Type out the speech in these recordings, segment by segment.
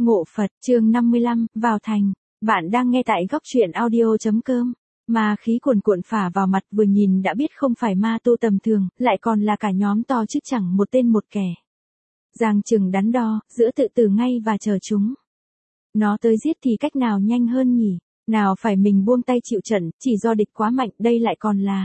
Ngộ Phật, chương 55, vào thành. Bạn đang nghe tại góc truyện audio.com. Ma khí cuồn cuộn phả vào mặt, vừa nhìn đã biết không phải ma tu tầm thường, lại còn là cả nhóm to chứ chẳng một tên một kẻ. Giang Trừng đắn đo, giữa tự tử ngay và chờ chúng. Nó tới giết thì cách nào nhanh hơn nhỉ? Nào phải mình buông tay chịu trận, chỉ do địch quá mạnh, đây lại còn là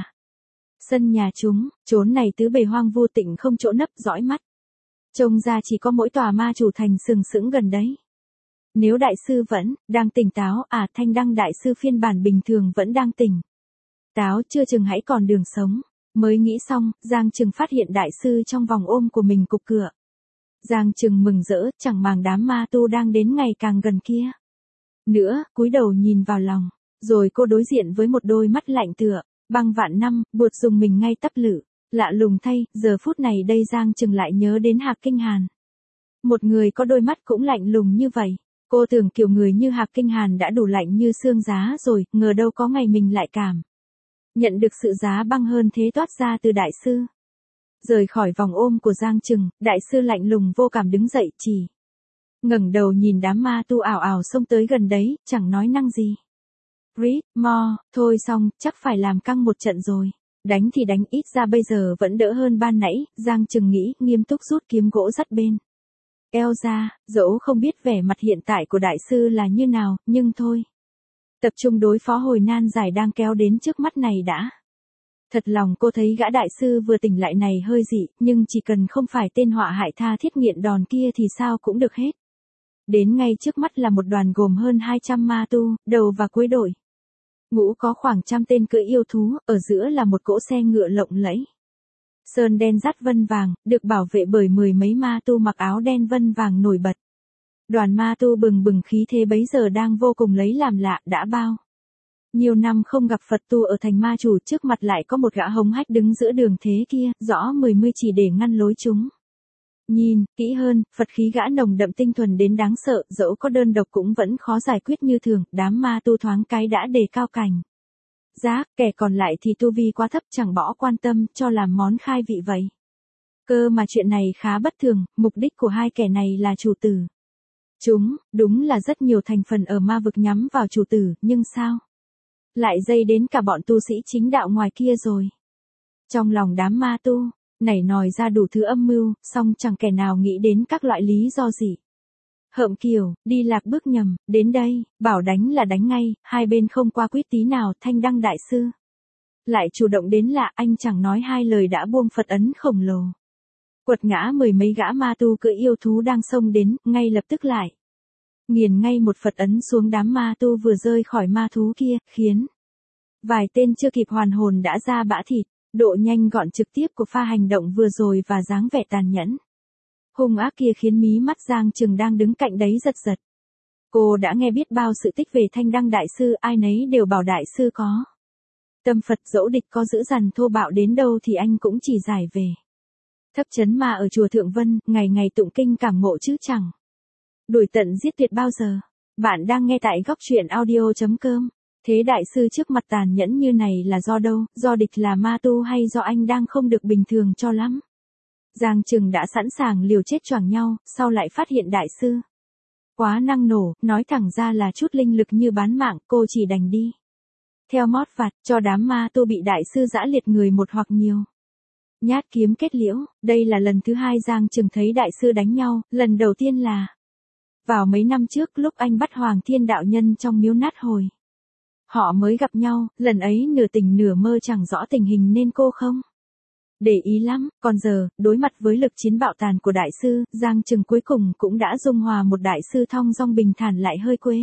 sân nhà chúng, chốn này tứ bề hoang vu tịnh không chỗ nấp dõi mắt. Trông ra chỉ có mỗi tòa ma chủ thành sừng sững gần đấy. Nếu đại sư vẫn đang tỉnh táo, Thanh Đăng đại sư phiên bản bình thường vẫn đang tỉnh táo, chưa chừng hãy còn đường sống. Mới nghĩ xong, Giang Trừng phát hiện đại sư trong vòng ôm của mình cục cửa. Giang Trừng mừng rỡ, chẳng màng đám ma tu đang đến ngày càng gần kia nữa, cúi đầu nhìn vào lòng, rồi cô đối diện với một đôi mắt lạnh tựa băng vạn năm, buột dùng mình ngay tắp lự. Lạ lùng thay, giờ phút này đây Giang Trừng lại nhớ đến Hạc Kinh Hàn. Một người có đôi mắt cũng lạnh lùng như vậy. Cô tưởng kiểu người như Hạc Kinh Hàn đã đủ lạnh như xương giá rồi, ngờ đâu có ngày mình lại cảm nhận được sự giá băng hơn thế toát ra từ đại sư. Rời khỏi vòng ôm của Giang Trừng, đại sư lạnh lùng vô cảm đứng dậy, chỉ ngẩng đầu nhìn đám ma tu ảo ảo xông tới gần đấy, chẳng nói năng gì. Rít, mo, thôi xong, chắc phải làm căng một trận rồi. Đánh thì đánh, ít ra bây giờ vẫn đỡ hơn ban nãy, Giang Trừng nghĩ, nghiêm túc rút kiếm gỗ dắt bên eo ra, dẫu không biết vẻ mặt hiện tại của đại sư là như nào, nhưng thôi. Tập trung đối phó hồi nan giải đang kéo đến trước mắt này đã. Thật lòng cô thấy gã đại sư vừa tỉnh lại này hơi dị, nhưng chỉ cần không phải tên họa hại tha thiết nghiện đòn kia thì sao cũng được hết. Đến ngay trước mắt là một đoàn gồm hơn 200 ma tu, đầu và cuối đội ngũ có khoảng 100 tên cưỡi yêu thú, ở giữa là một cỗ xe ngựa lộng lẫy. Sơn đen dắt vân vàng, được bảo vệ bởi 10 mấy ma tu mặc áo đen vân vàng nổi bật. Đoàn ma tu bừng bừng khí thế bấy giờ đang vô cùng lấy làm lạ, đã bao nhiều năm không gặp Phật tu ở thành ma chủ, trước mặt lại có một gã hống hách đứng giữa đường thế kia, rõ 10 chỉ để ngăn lối chúng. Nhìn kỹ hơn, Phật khí gã nồng đậm tinh thuần đến đáng sợ, dẫu có đơn độc cũng vẫn khó giải quyết như thường, đám ma tu thoáng cái đã đề cao cảnh giác, kẻ còn lại thì tu vi quá thấp chẳng bỏ quan tâm, cho làm món khai vị vậy. Cơ mà chuyện này khá bất thường, mục đích của hai kẻ này là chủ tử. Chúng, đúng là rất nhiều thành phần ở ma vực nhắm vào chủ tử, nhưng sao? Lại dây đến cả bọn tu sĩ chính đạo ngoài kia rồi. Trong lòng đám ma tu nảy nòi ra đủ thứ âm mưu, song chẳng kẻ nào nghĩ đến các loại lý do gì. Hợm kiều, đi lạc bước nhầm, đến đây, bảo đánh là đánh ngay, hai bên không qua quýt tí nào, Thanh Đăng đại sư lại chủ động đến lạ, anh chẳng nói hai lời đã buông Phật ấn khổng lồ. Quật ngã 10 mấy gã ma tu cưỡi yêu thú đang xông đến, ngay lập tức lại nghiền ngay một Phật ấn xuống đám ma tu vừa rơi khỏi ma thú kia, khiến vài tên chưa kịp hoàn hồn đã ra bã thịt. Độ nhanh gọn trực tiếp của pha hành động vừa rồi và dáng vẻ tàn nhẫn hung ác kia khiến mí mắt Giang Trừng đang đứng cạnh đấy giật giật. Cô đã nghe biết bao sự tích về Thanh Đăng đại sư, ai nấy đều bảo đại sư có tâm Phật, dẫu địch có dữ dằn thô bạo đến đâu thì anh cũng chỉ giải về thấp chấn ma ở chùa Thượng Vân, ngày ngày tụng kinh cảm ngộ chứ chẳng đuổi tận giết tuyệt bao giờ. Bạn đang nghe tại góc truyện audio.com. Thế đại sư trước mặt tàn nhẫn như này là do đâu, do địch là ma tu hay do anh đang không được bình thường cho lắm? Giang Trừng đã sẵn sàng liều chết choàng nhau, sau lại phát hiện đại sư quá năng nổ, nói thẳng ra là chút linh lực như bán mạng, cô chỉ đành đi theo mót vặt, cho đám ma tu bị đại sư giã liệt người một hoặc nhiều nhát kiếm kết liễu. Đây là lần thứ hai Giang Trừng thấy đại sư đánh nhau, lần đầu tiên là vào mấy năm trước lúc anh bắt Hoàng Thiên đạo nhân trong miếu nát hồi. Họ mới gặp nhau, lần ấy nửa tình nửa mơ chẳng rõ tình hình nên cô không để ý lắm, còn giờ, đối mặt với lực chiến bạo tàn của đại sư, Giang Trừng cuối cùng cũng đã dung hòa một đại sư thong dong bình thản lại hơi quê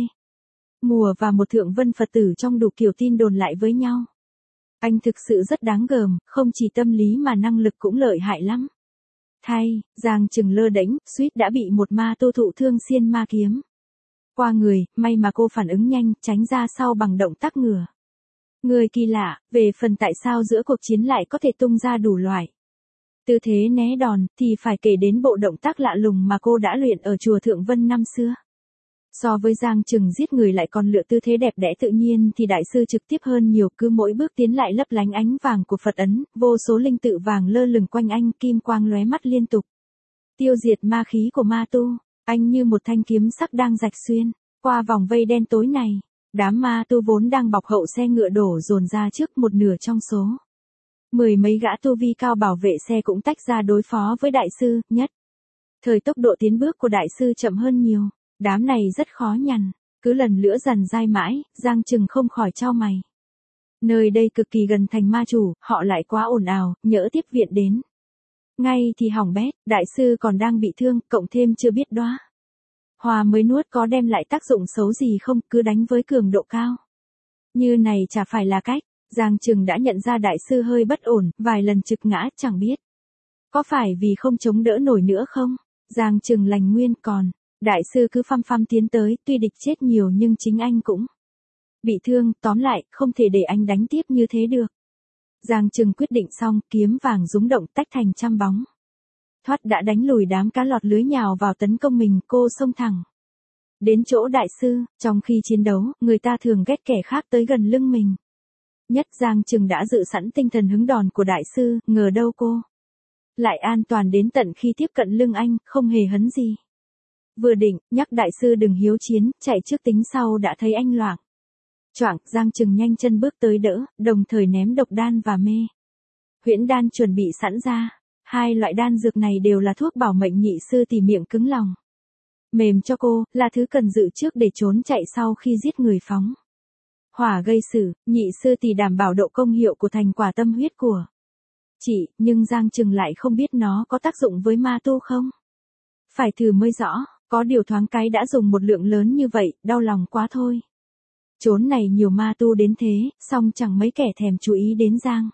mùa và một thượng vân Phật tử trong đủ kiểu tin đồn lại với nhau. Anh thực sự rất đáng gờm, không chỉ tâm lý mà năng lực cũng lợi hại lắm. Thay, Giang Trừng lơ đễnh, suýt đã bị một ma tu thụ thương xiên ma kiếm qua người, may mà cô phản ứng nhanh, tránh ra sau bằng động tác ngửa người kỳ lạ. Về phần tại sao giữa cuộc chiến lại có thể tung ra đủ loại tư thế né đòn, thì phải kể đến bộ động tác lạ lùng mà cô đã luyện ở chùa Thượng Vân năm xưa. So với Giang Trừng giết người lại còn lựa tư thế đẹp đẽ tự nhiên thì đại sư trực tiếp hơn nhiều, cứ mỗi bước tiến lại lấp lánh ánh vàng của Phật ấn, vô số linh tự vàng lơ lửng quanh anh, kim quang lóe mắt liên tục tiêu diệt ma khí của ma tu. Anh như một thanh kiếm sắc đang rạch xuyên qua vòng vây đen tối này. Đám ma tu vốn đang bọc hậu xe ngựa đổ dồn ra trước một nửa trong số. 10 mấy gã tu vi cao bảo vệ xe cũng tách ra đối phó với đại sư, nhất. Thời tốc độ tiến bước của đại sư chậm hơn nhiều, đám này rất khó nhằn, cứ lần lữa dần dai mãi, Giang Trừng không khỏi chau mày. Nơi đây cực kỳ gần thành ma chủ, họ lại quá ồn ào, nhỡ tiếp viện đến. Ngay thì hỏng bét, đại sư còn đang bị thương, cộng thêm chưa biết đóa hoa mới nuốt có đem lại tác dụng xấu gì không, cứ đánh với cường độ cao. Như này chả phải là cách. Giang Trừng đã nhận ra đại sư hơi bất ổn, vài lần trực ngã chẳng biết. Có phải vì không chống đỡ nổi nữa không? Giang Trừng lành nguyên còn. Đại sư cứ phăm phăm tiến tới, tuy địch chết nhiều nhưng chính anh cũng bị thương, tóm lại, không thể để anh đánh tiếp như thế được. Giang Trừng quyết định xong, kiếm vàng rúng động tách thành trăm bóng. Thoát đã đánh lùi đám cá lọt lưới nhào vào tấn công mình, cô xông thẳng đến chỗ đại sư. Trong khi chiến đấu, người ta thường ghét kẻ khác tới gần lưng mình. Nhất Giang Trừng đã dự sẵn tinh thần hứng đòn của đại sư, ngờ đâu cô lại an toàn đến tận khi tiếp cận lưng anh, không hề hấn gì. Vừa định, nhắc đại sư đừng hiếu chiến, chạy trước tính sau đã thấy anh loạng choạng, Giang Trừng nhanh chân bước tới đỡ, đồng thời ném độc đan và mê huyễn đan chuẩn bị sẵn ra. Hai loại đan dược này đều là thuốc bảo mệnh nhị sư tỉ miệng cứng lòng. Mềm cho cô, là thứ cần dự trước để trốn chạy sau khi giết người phóng hỏa gây sự, nhị sư thì đảm bảo độ công hiệu của thành quả tâm huyết của chị, nhưng Giang Trừng lại không biết nó có tác dụng với ma tu không. Phải thử mới rõ, có điều thoáng cái đã dùng một lượng lớn như vậy, đau lòng quá thôi. Chốn này nhiều ma tu đến thế, song chẳng mấy kẻ thèm chú ý đến Giang.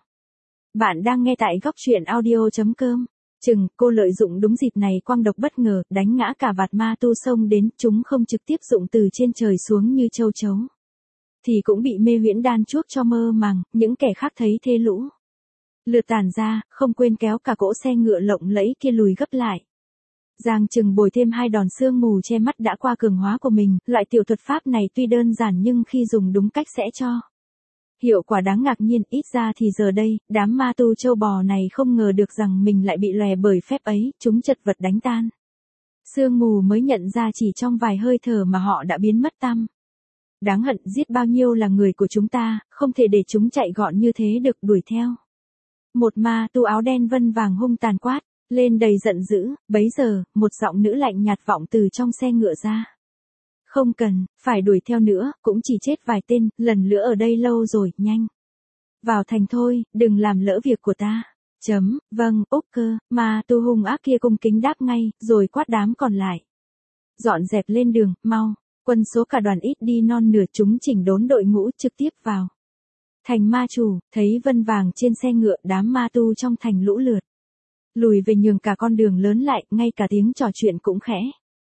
Bạn đang nghe tại góc truyện audio.com. Chừng, cô lợi dụng đúng dịp này quang độc bất ngờ, đánh ngã cả vạt ma tu xông đến, chúng không trực tiếp dụng từ trên trời xuống như châu chấu. Thì cũng bị mê huyễn đan chuốc cho mơ màng, những kẻ khác thấy thê lũ lượt tàn ra, không quên kéo cả cỗ xe ngựa lộng lẫy kia lùi gấp lại. Giang Trừng bồi thêm 2 đòn sương mù che mắt đã qua cường hóa của mình, loại tiểu thuật pháp này tuy đơn giản nhưng khi dùng đúng cách sẽ cho hiệu quả đáng ngạc nhiên, ít ra thì giờ đây, đám ma tu châu bò này không ngờ được rằng mình lại bị lòe bởi phép ấy, chúng chật vật đánh tan. Sương mù mới nhận ra chỉ trong vài hơi thở mà họ đã biến mất tăm. Đáng hận, giết bao nhiêu là người của chúng ta, không thể để chúng chạy gọn như thế được, đuổi theo. Một ma tu áo đen vân vàng hung tàn quát lên đầy giận dữ. Bấy giờ, một giọng nữ lạnh nhạt vọng từ trong xe ngựa ra. Không cần, phải đuổi theo nữa, cũng chỉ chết vài tên, lần nữa ở đây lâu rồi, nhanh vào thành thôi, đừng làm lỡ việc của ta. Vâng, Úc Cơ, ma tu hung ác kia cung kính đáp ngay, rồi quát đám còn lại. Dọn dẹp lên đường, mau. Quân số cả đoàn ít đi non nửa, chúng chỉnh đốn đội ngũ trực tiếp vào thành ma chủ. Thấy vân vàng trên xe ngựa, đám ma tu trong thành lũ lượt lùi về nhường cả con đường lớn lại, ngay cả tiếng trò chuyện cũng khẽ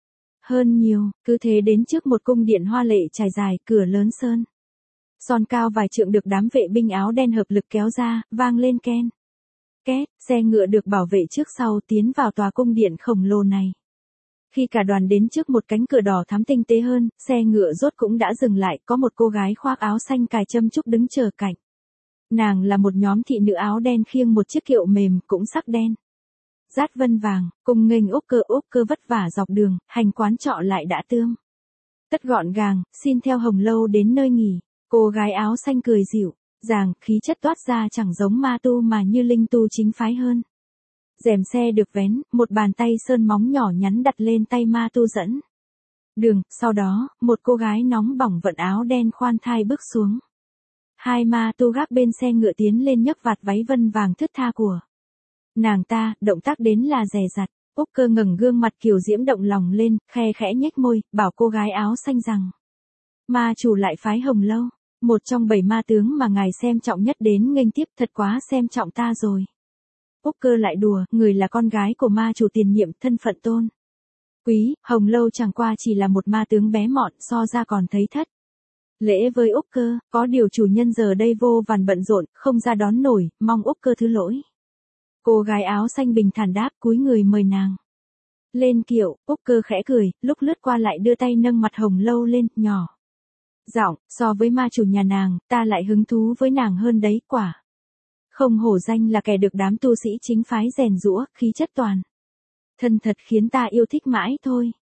hơn nhiều. Cứ thế đến trước một cung điện hoa lệ trải dài, cửa lớn sơn son cao vài trượng được đám vệ binh áo đen hợp lực kéo ra, vang lên ken két, xe ngựa được bảo vệ trước sau tiến vào tòa cung điện khổng lồ này. Khi cả đoàn đến trước một cánh cửa đỏ thắm tinh tế hơn, xe ngựa rốt cũng đã dừng lại, có một cô gái khoác áo xanh cài châm trúc đứng chờ cạnh. Nàng là một nhóm thị nữ áo đen khiêng một chiếc kiệu mềm, cũng sắc đen dát vân vàng, cùng nghênh Úc Cơ vất vả dọc đường, hành quán trọ lại đã tươm tất gọn gàng, xin theo Hồng Lâu đến nơi nghỉ. Cô gái áo xanh cười dịu dàng, khí chất toát ra chẳng giống ma tu mà như linh tu chính phái hơn. Rèm xe được vén, một bàn tay sơn móng nhỏ nhắn đặt lên tay ma tu dẫn đường, sau đó, một cô gái nóng bỏng vận áo đen khoan thai bước xuống. Hai ma tu gác bên xe ngựa tiến lên nhấc vạt váy vân vàng thướt tha của nàng ta, động tác đến là dè dặt. Úc Cơ ngẩng gương mặt kiều diễm động lòng lên, khe khẽ nhếch môi, bảo cô gái áo xanh rằng ma chủ lại phái Hồng Lâu, một trong 7 ma tướng mà ngài xem trọng nhất đến nghênh tiếp, thật quá xem trọng ta rồi. Úc Cơ lại đùa, người là con gái của ma chủ tiền nhiệm, thân phận tôn quý, Hồng Lâu chẳng qua chỉ là một ma tướng bé mọn, so ra còn thấy thất lễ với Úc Cơ, có điều chủ nhân giờ đây vô vàn bận rộn, không ra đón nổi, mong Úc Cơ thứ lỗi. Cô gái áo xanh bình thản đáp, cúi người mời nàng lên kiệu. Úc Cơ khẽ cười, lúc lướt qua lại đưa tay nâng mặt Hồng Lâu lên, nhỏ giọng, so với ma chủ nhà nàng, ta lại hứng thú với nàng hơn đấy, quả không hổ danh là kẻ được đám tu sĩ chính phái rèn giũa, khí chất toàn thân thật khiến ta yêu thích mãi thôi.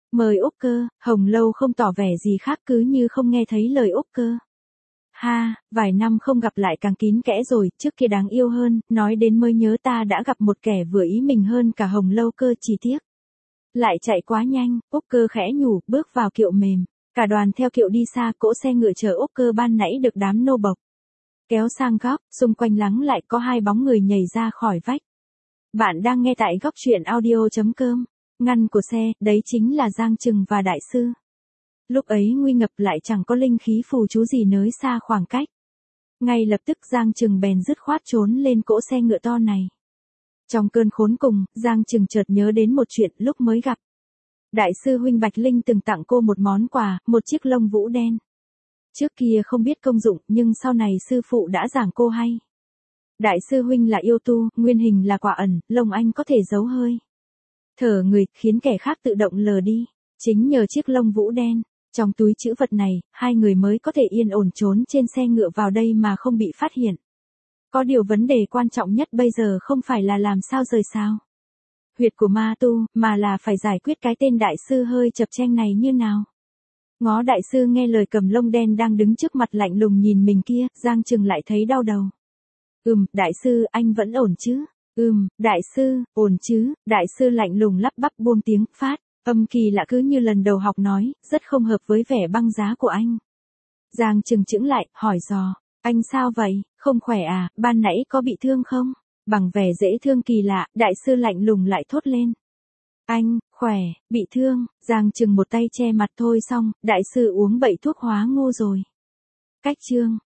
Mời Úc Cơ, Hồng Lâu không tỏ vẻ gì khác cứ như không nghe thấy lời Úc Cơ. Ha, vài năm không gặp lại càng kín kẽ rồi, trước kia đáng yêu hơn, nói đến mới nhớ ta đã gặp một kẻ vừa ý mình hơn cả Hồng Lâu Cơ, chỉ tiếc. Lại chạy quá nhanh, Úc Cơ khẽ nhủ, bước vào kiệu mềm. Cả đoàn theo kiệu đi xa, cỗ xe ngựa chờ Úc Cơ ban nãy được đám nô bộc kéo sang góc, xung quanh lắng lại có hai bóng người nhảy ra khỏi vách. Bạn đang nghe tại góc truyện audio.com. Ngăn của xe, đấy chính là Giang Trừng và Đại Sư. Lúc ấy nguy ngập lại chẳng có linh khí phù chú gì nới xa khoảng cách. Ngay lập tức Giang Trừng bèn dứt khoát trốn lên cỗ xe ngựa to này. Trong cơn khốn cùng, Giang Trừng chợt nhớ đến một chuyện lúc mới gặp. Đại sư huynh Bạch Linh từng tặng cô một món quà, một chiếc lông vũ đen. Trước kia không biết công dụng, nhưng sau này sư phụ đã giảng cô hay. Đại sư huynh là yêu tu, nguyên hình là quả ẩn, lông anh có thể giấu hơi thở người, khiến kẻ khác tự động lờ đi. Chính nhờ chiếc lông vũ đen, trong túi trữ vật này, hai người mới có thể yên ổn trốn trên xe ngựa vào đây mà không bị phát hiện. Có điều vấn đề quan trọng nhất bây giờ không phải là làm sao rời sao huyệt của ma tu, mà là phải giải quyết cái tên đại sư hơi chập chênh này như nào. Ngó đại sư nghe lời cầm lông đen đang đứng trước mặt lạnh lùng nhìn mình kia, Giang Trừng lại thấy đau đầu. Đại sư, anh vẫn ổn chứ? Đại sư, ổn chứ? Đại sư lạnh lùng lắp bắp buông tiếng, phát, âm kỳ lạ cứ như lần đầu học nói, rất không hợp với vẻ băng giá của anh. Giang Trừng chững lại, hỏi dò, anh sao vậy, không khỏe à, ban nãy có bị thương không? Bằng vẻ dễ thương kỳ lạ, đại sư lạnh lùng lại thốt lên. Anh, khỏe, bị thương, Giang Trừng một tay che mặt thôi xong, đại sư uống bậy thuốc hóa ngô rồi. Cách chương.